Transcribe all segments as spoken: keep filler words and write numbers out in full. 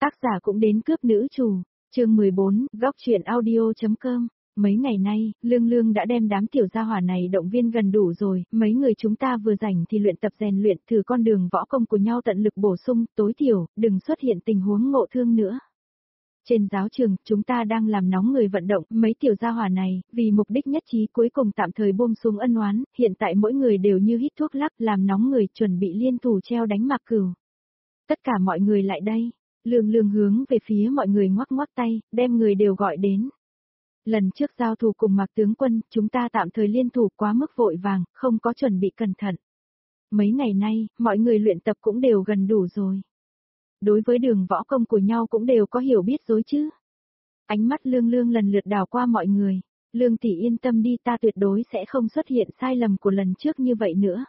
Tác giả cũng đến cướp nữ chủ, chương mười bốn, góc truyện audio.com. Mấy ngày nay, Lương Lương đã đem đám tiểu gia hỏa này động viên gần đủ rồi, mấy người chúng ta vừa rảnh thì luyện tập rèn luyện thử con đường võ công của nhau tận lực bổ sung, tối thiểu, đừng xuất hiện tình huống ngộ thương nữa. Trên giáo trường, chúng ta đang làm nóng người vận động, mấy tiểu gia hỏa này, vì mục đích nhất trí cuối cùng tạm thời buông xuống ân oán, hiện tại mỗi người đều như hít thuốc lắc làm nóng người chuẩn bị liên thủ treo đánh Mạc Cửu. Tất cả mọi người lại đây. Lương Lương hướng về phía mọi người ngoắc ngoắc tay, đem người đều gọi đến. Lần trước giao thủ cùng Mạc tướng quân, chúng ta tạm thời liên thủ quá mức vội vàng, không có chuẩn bị cẩn thận. Mấy ngày nay, mọi người luyện tập cũng đều gần đủ rồi. Đối với đường võ công của nhau cũng đều có hiểu biết rồi chứ. Ánh mắt Lương Lương lần lượt đảo qua mọi người. Lương tỷ yên tâm đi, ta tuyệt đối sẽ không xuất hiện sai lầm của lần trước như vậy nữa.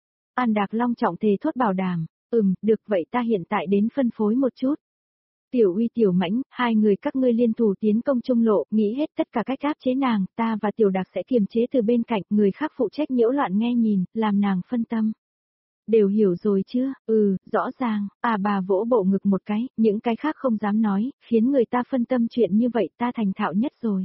An Đạc long trọng thề thốt bảo đảm. Ừm, được vậy ta hiện tại đến phân phối một chút. Tiểu Uy Tiểu Mãnh, hai người các ngươi liên thủ tiến công trung lộ, nghĩ hết tất cả cách áp chế nàng, ta và Tiểu Đạc sẽ kiềm chế từ bên cạnh, người khác phụ trách nhiễu loạn nghe nhìn, làm nàng phân tâm. Đều hiểu rồi chưa? Ừ, rõ ràng, à bà vỗ bộ ngực một cái, những cái khác không dám nói, khiến người ta phân tâm chuyện như vậy ta thành thạo nhất rồi.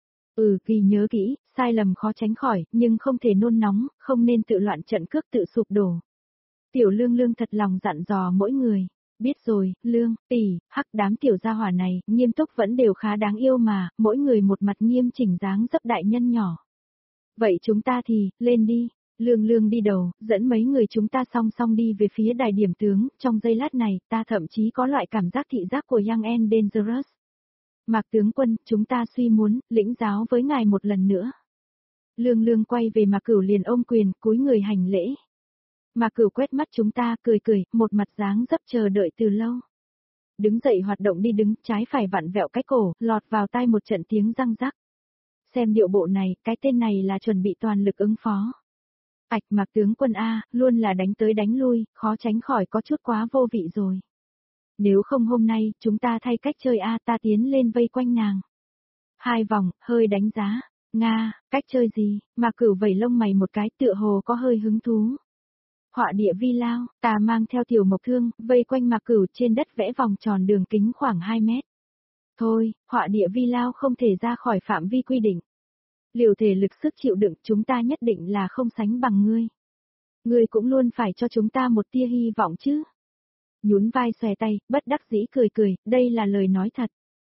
Ừ, ghi nhớ kỹ, sai lầm khó tránh khỏi, nhưng không thể nôn nóng, không nên tự loạn trận cước tự sụp đổ. Tiểu Lương Lương thật lòng dặn dò mỗi người. Biết rồi, Lương, tỷ, hắc đám tiểu gia hỏa này, nghiêm túc vẫn đều khá đáng yêu mà, mỗi người một mặt nghiêm chỉnh dáng dấp đại nhân nhỏ. Vậy chúng ta thì, lên đi. Lương Lương đi đầu, dẫn mấy người chúng ta song song đi về phía đài điểm tướng, trong giây lát này, ta thậm chí có loại cảm giác thị giác của Young and Dangerous. Mạc tướng quân, chúng ta suy muốn, lĩnh giáo với ngài một lần nữa. Lương Lương quay về Mạc Cửu liền ôm quyền, cúi người hành lễ. Mạc Cửu quét mắt chúng ta, cười cười, một mặt dáng dấp chờ đợi từ lâu. Đứng dậy hoạt động đi đứng, trái phải vặn vẹo cái cổ, lọt vào tai một trận tiếng răng rắc. Xem điệu bộ này, cái tên này là chuẩn bị toàn lực ứng phó. Ảch Mạc tướng quân A, luôn là đánh tới đánh lui, khó tránh khỏi có chút quá vô vị rồi. Nếu không hôm nay, chúng ta thay cách chơi A, ta tiến lên vây quanh nàng. Hai vòng, hơi đánh giá. Nga, cách chơi gì? Mạc Cửu vẩy lông mày một cái, tựa hồ có hơi hứng thú. Họa địa vi lao, ta mang theo tiểu mộc thương, vây quanh Mạc Cửu trên đất vẽ vòng tròn đường kính khoảng hai mét. Thôi, họa địa vi lao không thể ra khỏi phạm vi quy định. Liều thể lực sức chịu đựng chúng ta nhất định là không sánh bằng ngươi. Ngươi cũng luôn phải cho chúng ta một tia hy vọng chứ. Nhún vai xòe tay, bất đắc dĩ cười cười, đây là lời nói thật.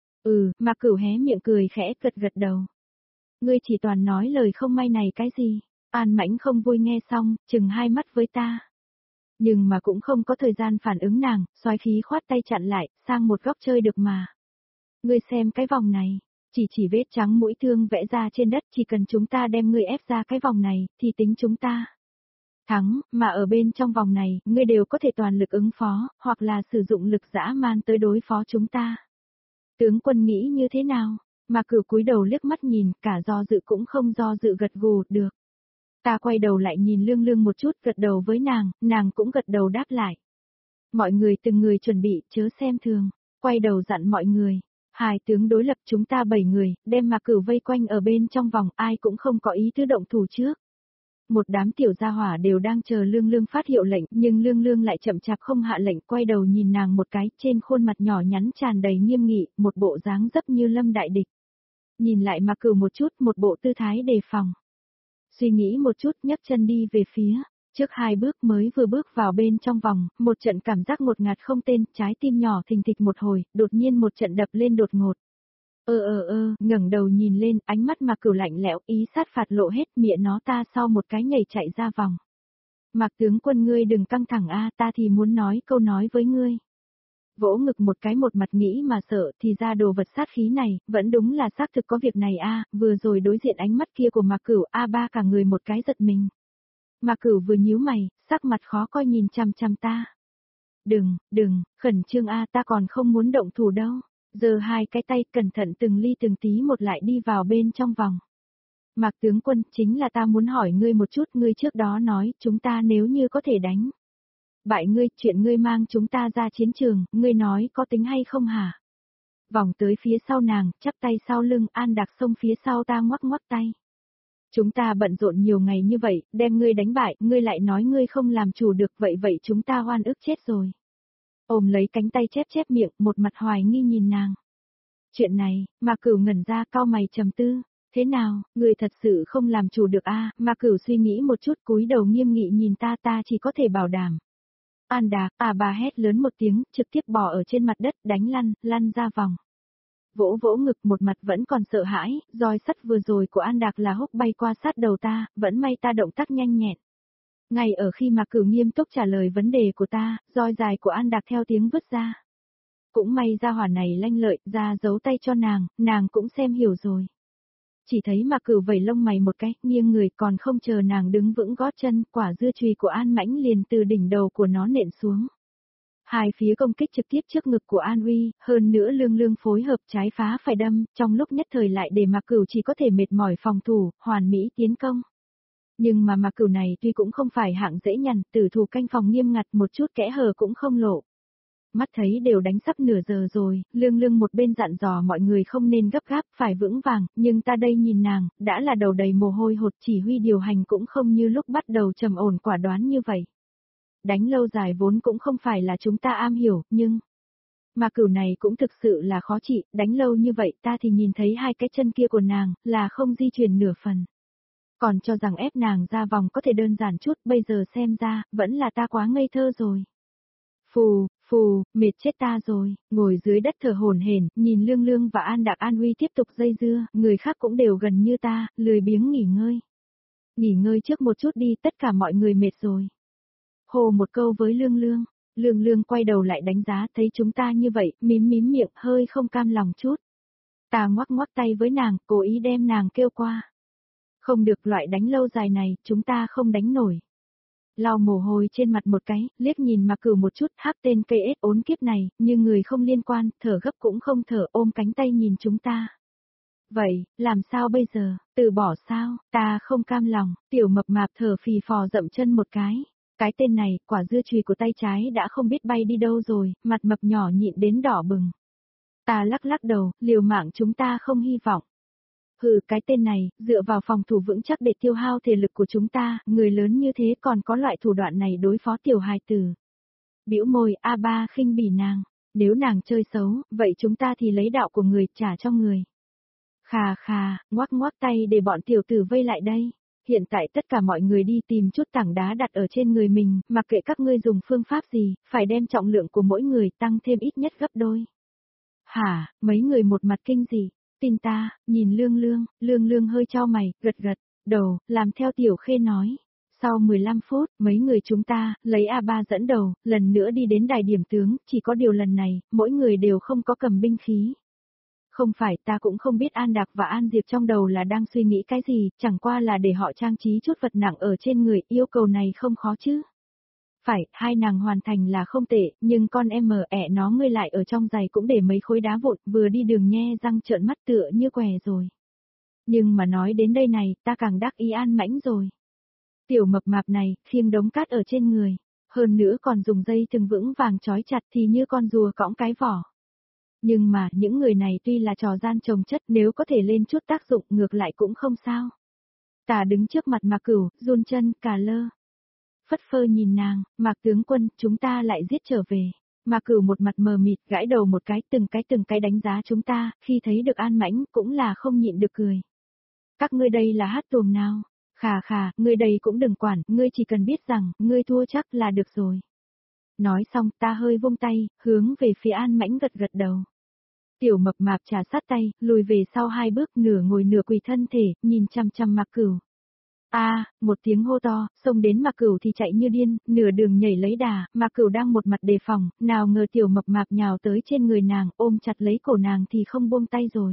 Ừ, Mạc Cửu hé miệng cười khẽ gật gật đầu. Ngươi chỉ toàn nói lời không may này cái gì. An Mãnh không vui nghe xong, chừng hai mắt với ta. Nhưng mà cũng không có thời gian phản ứng nàng, soái khí khoát tay chặn lại, sang một góc chơi được mà. Ngươi xem cái vòng này, chỉ chỉ vết trắng mũi thương vẽ ra trên đất, chỉ cần chúng ta đem ngươi ép ra cái vòng này, thì tính chúng ta thắng, mà ở bên trong vòng này, ngươi đều có thể toàn lực ứng phó, hoặc là sử dụng lực dã man tới đối phó chúng ta. Tướng quân nghĩ như thế nào? Mà Cửu cúi đầu liếc mắt nhìn, cả do dự cũng không do dự gật gù, được. Ta quay đầu lại nhìn Lương Lương một chút, gật đầu với nàng, nàng cũng gật đầu đáp lại. Mọi người từng người chuẩn bị, chớ xem thường, quay đầu dặn mọi người. Hai tướng đối lập chúng ta bảy người, đem Mạc Cửu vây quanh ở bên trong vòng, ai cũng không có ý tứ động thủ trước. Một đám tiểu gia hỏa đều đang chờ Lương Lương phát hiệu lệnh, nhưng Lương Lương lại chậm chạp không hạ lệnh, quay đầu nhìn nàng một cái, trên khuôn mặt nhỏ nhắn tràn đầy nghiêm nghị, một bộ dáng dấp như lâm đại địch. Nhìn lại Mạc Cửu một chút, một bộ tư thái đề phòng. Suy nghĩ một chút, nhấc chân đi về phía, trước hai bước mới vừa bước vào bên trong vòng, một trận cảm giác ngột ngạt không tên, trái tim nhỏ thình thịch một hồi, đột nhiên một trận đập lên đột ngột. Ơ ơ ơ, ngẩng đầu nhìn lên, ánh mắt Mạc Cửu lạnh lẽo, ý sát phạt lộ hết, miệng nó ta sau một cái nhảy chạy ra vòng. Mạc tướng quân ngươi đừng căng thẳng a, ta thì muốn nói câu nói với ngươi. Vỗ ngực một cái một mặt nghĩ mà sợ, thì ra đồ vật sát khí này, vẫn đúng là xác thực có việc này a, vừa rồi đối diện ánh mắt kia của Mạc Cửu, a ba cả người một cái giật mình. Mạc Cửu vừa nhíu mày, sắc mặt khó coi nhìn chằm chằm ta. Đừng, đừng, khẩn trương a, ta còn không muốn động thủ đâu. Giơ hai cái tay cẩn thận từng ly từng tí một lại đi vào bên trong vòng. Mạc tướng quân, chính là ta muốn hỏi ngươi một chút, ngươi trước đó nói, chúng ta nếu như có thể đánh. Bại ngươi, chuyện ngươi mang chúng ta ra chiến trường, ngươi nói có tính hay không hả? Vòng tới phía sau nàng, chắp tay sau lưng, An Đạc xông phía sau ta ngoắc ngoắc tay. Chúng ta bận rộn nhiều ngày như vậy, đem ngươi đánh bại, ngươi lại nói ngươi không làm chủ được, vậy vậy chúng ta oan ức chết rồi. ôm lấy cánh tay chép chép miệng, một mặt hoài nghi nhìn nàng. Chuyện này, Mạc Cửu ngẩn ra cau mày trầm tư, thế nào, người thật sự không làm chủ được a? À? Mạc Cửu suy nghĩ một chút cúi đầu nghiêm nghị nhìn ta ta chỉ có thể bảo đảm. An Đạc, à bà hét lớn một tiếng, trực tiếp bò ở trên mặt đất đánh lăn, lăn ra vòng. Vỗ vỗ ngực một mặt vẫn còn sợ hãi, roi sắt vừa rồi của An Đạc là húc bay qua sát đầu ta, vẫn may ta động tác nhanh nhẹn. Ngay ở khi Mạc Cửu nghiêm túc trả lời vấn đề của ta, roi dài của An Đạc theo tiếng vứt ra. Cũng may ra hỏa này lanh lợi, ra giấu tay cho nàng, nàng cũng xem hiểu rồi. Chỉ thấy Mạc Cửu vẩy lông mày một cái, nghiêng người còn không chờ nàng đứng vững gót chân, quả dưa chùy của An Mãnh liền từ đỉnh đầu của nó nện xuống. Hai phía công kích trực tiếp trước ngực của An Uy, hơn nữa lương lương phối hợp trái phá phải đâm, trong lúc nhất thời lại để Mạc Cửu chỉ có thể mệt mỏi phòng thủ, hoàn mỹ tiến công. Nhưng mà Mạc Cửu này tuy cũng không phải hạng dễ nhằn, tử thủ canh phòng nghiêm ngặt một chút kẽ hở cũng không lộ. Mắt thấy đều đánh sắp nửa giờ rồi, lương lương một bên dặn dò mọi người không nên gấp gáp, phải vững vàng, nhưng ta đây nhìn nàng, đã là đầu đầy mồ hôi hột, chỉ huy điều hành cũng không như lúc bắt đầu trầm ổn quả đoán như vậy. Đánh lâu dài vốn cũng không phải là chúng ta am hiểu, nhưng... Mà Cửu này cũng thực sự là khó trị, đánh lâu như vậy ta thì nhìn thấy hai cái chân kia của nàng, là không di chuyển nửa phần. Còn cho rằng ép nàng ra vòng có thể đơn giản chút, bây giờ xem ra, vẫn là ta quá ngây thơ rồi. Phù, phù, mệt chết ta rồi, ngồi dưới đất thở hổn hển, nhìn Lương Lương và An Đạc An Huy tiếp tục dây dưa, người khác cũng đều gần như ta, lười biếng nghỉ ngơi. Nghỉ ngơi trước một chút đi, tất cả mọi người mệt rồi. Hồ một câu với Lương Lương, Lương Lương quay đầu lại đánh giá thấy chúng ta như vậy, mím mím miệng hơi không cam lòng chút. Ta ngoắc ngoắc tay với nàng, cố ý đem nàng kêu qua. Không được, loại đánh lâu dài này, chúng ta không đánh nổi. Lau mồ hôi trên mặt một cái, liếc nhìn Mạc Cửu một chút, hắc tên cây ết ốn kiếp này, như người không liên quan, thở gấp cũng không thở, ôm cánh tay nhìn chúng ta. Vậy, làm sao bây giờ, từ bỏ sao, ta không cam lòng, tiểu mập mạp thở phì phò dậm chân một cái. Cái tên này, quả dưa chùy của tay trái đã không biết bay đi đâu rồi, mặt mập nhỏ nhịn đến đỏ bừng. Ta lắc lắc đầu, liều mạng chúng ta không hy vọng. Hừ, cái tên này, dựa vào phòng thủ vững chắc để tiêu hao thể lực của chúng ta, người lớn như thế còn có loại thủ đoạn này đối phó tiểu hài tử. Bĩu môi, A ba khinh bỉ nàng, nếu nàng chơi xấu, vậy chúng ta thì lấy đạo của người trả cho người. Khà khà, ngoắc ngoắc tay để bọn tiểu tử vây lại đây. Hiện tại tất cả mọi người đi tìm chút tảng đá đặt ở trên người mình, mặc kệ các ngươi dùng phương pháp gì, phải đem trọng lượng của mỗi người tăng thêm ít nhất gấp đôi. Hả, mấy người một mặt kinh dị. Tin ta, nhìn Lương Lương, Lương Lương hơi chau mày, gật gật, đầu, làm theo Tiểu Khê nói. Sau mười lăm phút, mấy người chúng ta, lấy A ba dẫn đầu, lần nữa đi đến đài điểm tướng, chỉ có điều lần này, mỗi người đều không có cầm binh khí. Không phải, ta cũng không biết An Đạc và An Diệp trong đầu là đang suy nghĩ cái gì, chẳng qua là để họ trang trí chút vật nặng ở trên người, yêu cầu này không khó chứ. Phải, hai nàng hoàn thành là không tệ, nhưng con em mờ ẹ nó ngươi lại ở trong giày cũng để mấy khối đá vụn, vừa đi đường nhe răng trợn mắt tựa như què rồi. Nhưng mà nói đến đây này, ta càng đắc ý An Mãnh rồi. Tiểu mập mạp này, khiêng đống cát ở trên người, hơn nữa còn dùng dây thừng vững vàng trói chặt thì như con rùa cõng cái vỏ. Nhưng mà, những người này tuy là trò gian trồng chất, nếu có thể lên chút tác dụng ngược lại cũng không sao. Ta đứng trước mặt Mạc Cửu, run chân, cà lơ. Phất phơ nhìn nàng, Mạc tướng quân, chúng ta lại giết trở về. Mạc Cửu một mặt mờ mịt, gãi đầu một cái, từng cái từng cái đánh giá chúng ta, khi thấy được An Mãnh, cũng là không nhịn được cười. Các ngươi đây là hát tuồng nào? Khà khà, ngươi đây cũng đừng quản, ngươi chỉ cần biết rằng, ngươi thua chắc là được rồi. Nói xong, ta hơi vung tay, hướng về phía An Mãnh gật gật đầu. Tiểu mập mạp trà sát tay, lùi về sau hai bước, nửa ngồi nửa quỳ thân thể, nhìn chăm chăm Mạc Cửu. A, à, một tiếng hô to, xông đến Mạc Cửu thì chạy như điên, nửa đường nhảy lấy đà, Mạc Cửu đang một mặt đề phòng, nào ngờ tiểu mập mạp nhào tới trên người nàng, ôm chặt lấy cổ nàng thì không buông tay rồi.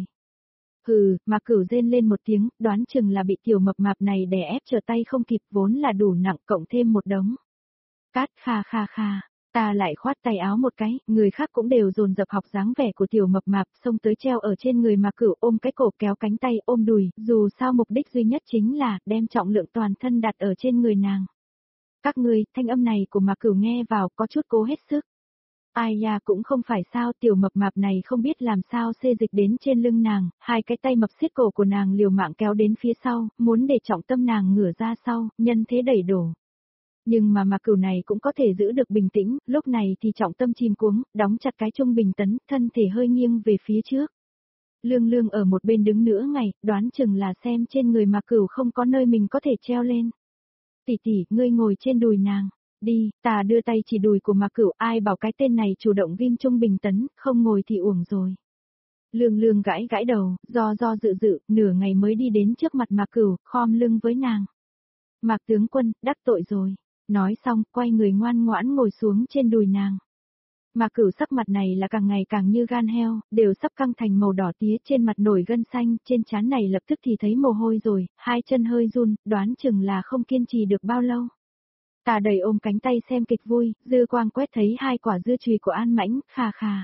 Hừ, Mạc Cửu rên lên một tiếng, đoán chừng là bị tiểu mập mạp này đè ép trở tay không kịp, vốn là đủ nặng cộng thêm một đống. Cát kha kha kha. Ta lại khoát tay áo một cái, người khác cũng đều dồn dập học dáng vẻ của tiểu mập mạp, xông tới treo ở trên người Mạc Cửu, ôm cái cổ kéo cánh tay ôm đùi, dù sao mục đích duy nhất chính là đem trọng lượng toàn thân đặt ở trên người nàng. Các ngươi, thanh âm này của Mạc Cửu nghe vào có chút cố hết sức. Ai da cũng không phải sao, tiểu mập mạp này không biết làm sao xê dịch đến trên lưng nàng, hai cái tay mập siết cổ của nàng liều mạng kéo đến phía sau, muốn để trọng tâm nàng ngửa ra sau, nhân thế đẩy đổ. Nhưng mà Mạc Cửu này cũng có thể giữ được bình tĩnh, lúc này thì trọng tâm chìm cuống, đóng chặt cái trung bình tấn, thân thể hơi nghiêng về phía trước. Lương Lương ở một bên đứng nửa ngày, đoán chừng là xem trên người Mạc Cửu không có nơi mình có thể treo lên. Tỷ tỷ, ngươi ngồi trên đùi nàng. Đi, ta đưa tay chỉ đùi của Mạc Cửu, ai bảo cái tên này chủ động ghim trung bình tấn, không ngồi thì uổng rồi. Lương Lương gãi gãi đầu, do do dự dự, nửa ngày mới đi đến trước mặt Mạc Cửu, khom lưng với nàng. Mạc tướng quân, đắc tội rồi. Nói xong, quay người ngoan ngoãn ngồi xuống trên đùi nàng. Mạc Cửu sắc mặt này là càng ngày càng như gan heo, đều sắp căng thành màu đỏ tía, trên mặt nổi gân xanh, trên trán này lập tức thì thấy mồ hôi rồi, hai chân hơi run, đoán chừng là không kiên trì được bao lâu. Tà đầy ôm cánh tay xem kịch vui, dư quang quét thấy hai quả dưa chùy của An Mãnh, khà khà.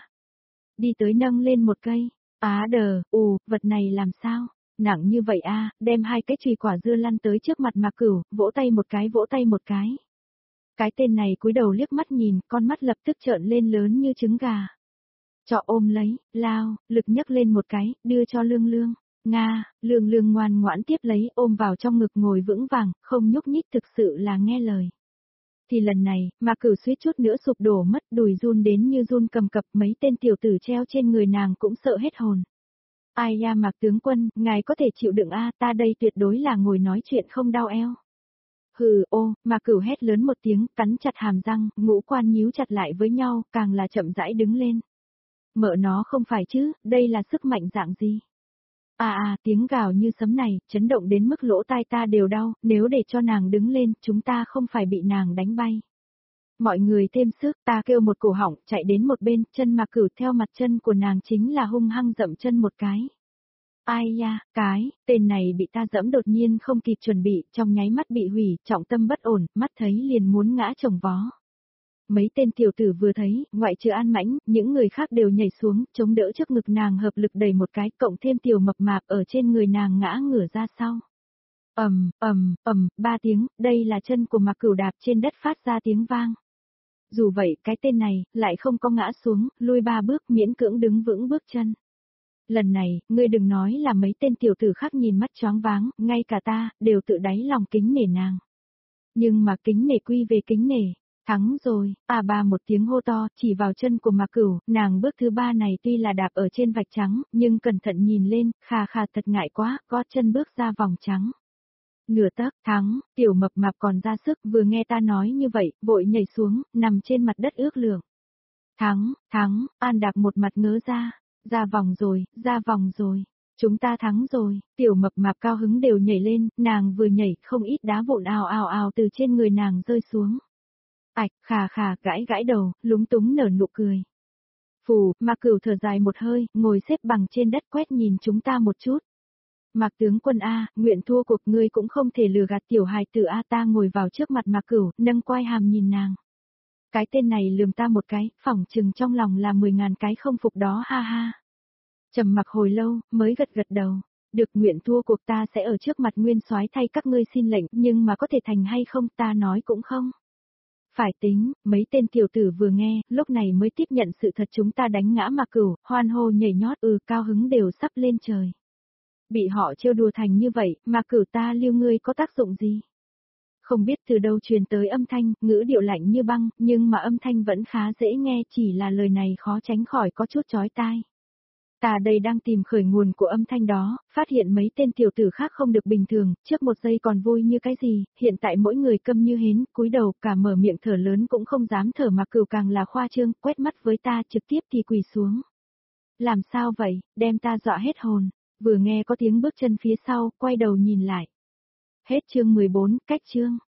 Đi tới nâng lên một cây, á đờ, ù, vật này làm sao? Nặng như vậy a, đem hai cái chùy quả dưa lăn tới trước mặt Mạc Cửu, vỗ tay một cái vỗ tay một cái. Cái tên này cúi đầu liếc mắt nhìn, con mắt lập tức trợn lên lớn như trứng gà. Trọ ôm lấy, lao, lực nhấc lên một cái, đưa cho Lương Lương. Nga, Lương Lương ngoan ngoãn tiếp lấy, ôm vào trong ngực ngồi vững vàng, không nhúc nhích, thực sự là nghe lời. Thì lần này, Mạc Cửu suýt chút nữa sụp đổ mất, đùi run đến như run cầm cập, mấy tên tiểu tử treo trên người nàng cũng sợ hết hồn. Ai ya Mạc tướng quân, ngài có thể chịu đựng a, ta đây tuyệt đối là ngồi nói chuyện không đau eo. Hừ, ô, Mạc Cửu hét lớn một tiếng, cắn chặt hàm răng, ngũ quan nhíu chặt lại với nhau, càng là chậm rãi đứng lên. Mợ nó không phải chứ, đây là sức mạnh dạng gì? À à, tiếng gào như sấm này, chấn động đến mức lỗ tai ta đều đau, nếu để cho nàng đứng lên, chúng ta không phải bị nàng đánh bay. Mọi người thêm sức, ta kêu một cổ họng, chạy đến một bên, chân Mạc Cửu theo mặt chân của nàng chính là hung hăng dậm chân một cái. Ai ya, cái, tên này bị ta dẫm đột nhiên không kịp chuẩn bị, trong nháy mắt bị hủy, trọng tâm bất ổn, mắt thấy liền muốn ngã chồng vó. Mấy tên tiểu tử vừa thấy, ngoại trừ An Mãnh, những người khác đều nhảy xuống, chống đỡ trước ngực nàng hợp lực đẩy một cái, cộng thêm tiểu mập mạp ở trên người nàng ngã ngửa ra sau. Ầm, ầm, ầm, ba tiếng, đây là chân của Mạc Cửu đạp trên đất phát ra tiếng vang. Dù vậy, cái tên này, lại không có ngã xuống, lui ba bước miễn cưỡng đứng vững bước chân. Lần này, ngươi đừng nói là mấy tên tiểu tử khác nhìn mắt choáng váng, ngay cả ta, đều tự đáy lòng kính nể nàng. Nhưng mà kính nể quy về kính nể, thắng rồi, à ba một tiếng hô to, chỉ vào chân của Mạc Cửu, nàng bước thứ ba này tuy là đạp ở trên vạch trắng, nhưng cẩn thận nhìn lên, khà khà thật ngại quá, gót chân bước ra vòng trắng. Nửa tấc, thắng, tiểu mập mạp còn ra sức, vừa nghe ta nói như vậy, vội nhảy xuống, nằm trên mặt đất ước lượng. Thắng, thắng, An đạp một mặt ngớ ra. Ra vòng rồi, ra vòng rồi. Chúng ta thắng rồi, tiểu mập mạp cao hứng đều nhảy lên, nàng vừa nhảy, không ít đá vụn ào ào ào từ trên người nàng rơi xuống. Ảch, khà khà, gãi gãi đầu, lúng túng nở nụ cười. Phù, Mạc Cửu thở dài một hơi, ngồi xếp bằng trên đất quét nhìn chúng ta một chút. Mạc tướng quân A, nguyện thua cuộc ngươi cũng không thể lừa gạt tiểu hài tử A, ta ngồi vào trước mặt Mạc Cửu, nâng quai hàm nhìn nàng. Cái tên này lườm ta một cái, phỏng chừng trong lòng là mười ngàn cái không phục đó ha ha. Trầm mặc hồi lâu, mới gật gật đầu. Được, nguyện thua cuộc, ta sẽ ở trước mặt nguyên soái thay các ngươi xin lệnh, nhưng mà có thể thành hay không ta nói cũng không. Phải tính, mấy tên tiểu tử vừa nghe, lúc này mới tiếp nhận sự thật chúng ta đánh ngã Mạc Cửu, hoan hô nhảy nhót, ừ cao hứng đều sắp lên trời. Bị họ trêu đùa thành như vậy, Mạc Cửu ta lưu ngươi có tác dụng gì? Không biết từ đâu truyền tới âm thanh, ngữ điệu lạnh như băng, nhưng mà âm thanh vẫn khá dễ nghe, chỉ là lời này khó tránh khỏi có chút chói tai. Ta đây đang tìm khởi nguồn của âm thanh đó, phát hiện mấy tên tiểu tử khác không được bình thường, trước một giây còn vui như cái gì, hiện tại mỗi người câm như hến, cúi đầu, cả mở miệng thở lớn cũng không dám thở, Mạc Cửu càng là khoa trương, quét mắt với ta trực tiếp thì quỳ xuống. Làm sao vậy, đem ta dọa hết hồn, vừa nghe có tiếng bước chân phía sau, quay đầu nhìn lại. Hết chương mười bốn, cách chương.